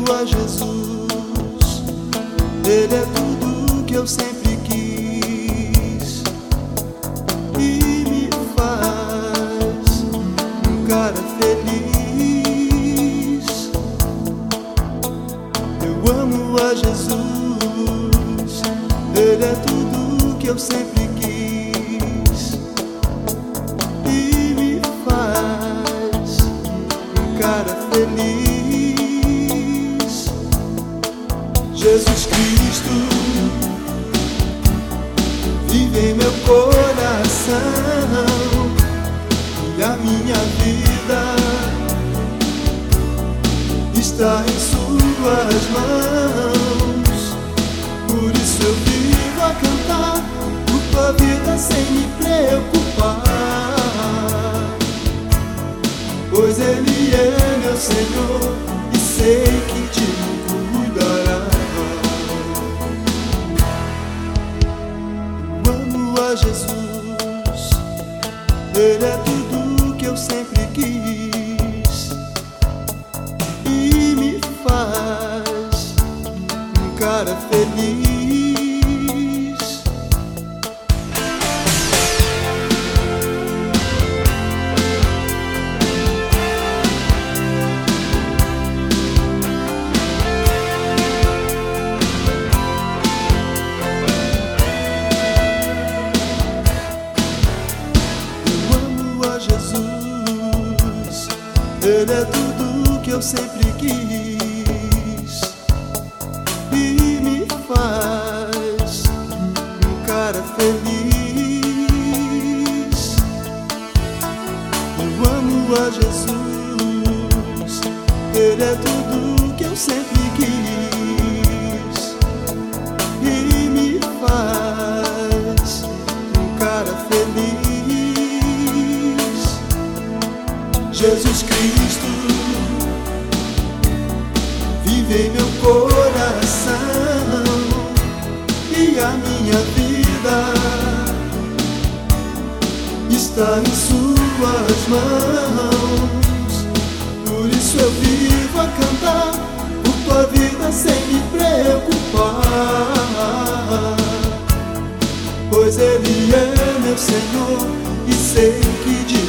amo a Jesus, Ele é tudo que eu sempre quis e me faz um cara feliz. Eu amo a Jesus, Ele é tudo que eu sempre quis e me faz um cara feliz. Jesus Cristo vive em meu coração e a minha vida está em suas mãos. Por isso eu vivo a cantar por tua vida sem me preocupar, pois Ele é meu Senhor e sei que te cuidará. Eu amo a Jesus, Ele é tudo que eu sempre quis e me faz um cara feliz. Jesus, Ele é tudo que eu sempre quis e me faz um cara feliz. Eu amo a Jesus, Ele é tudo que eu sempre quis e me faz um cara feliz. Jesus Cristo vive em meu coração e a minha vida está em suas mãos. Por isso eu vivo a cantar por tua vida sem me preocupar, pois Ele é meu Senhor e sei que de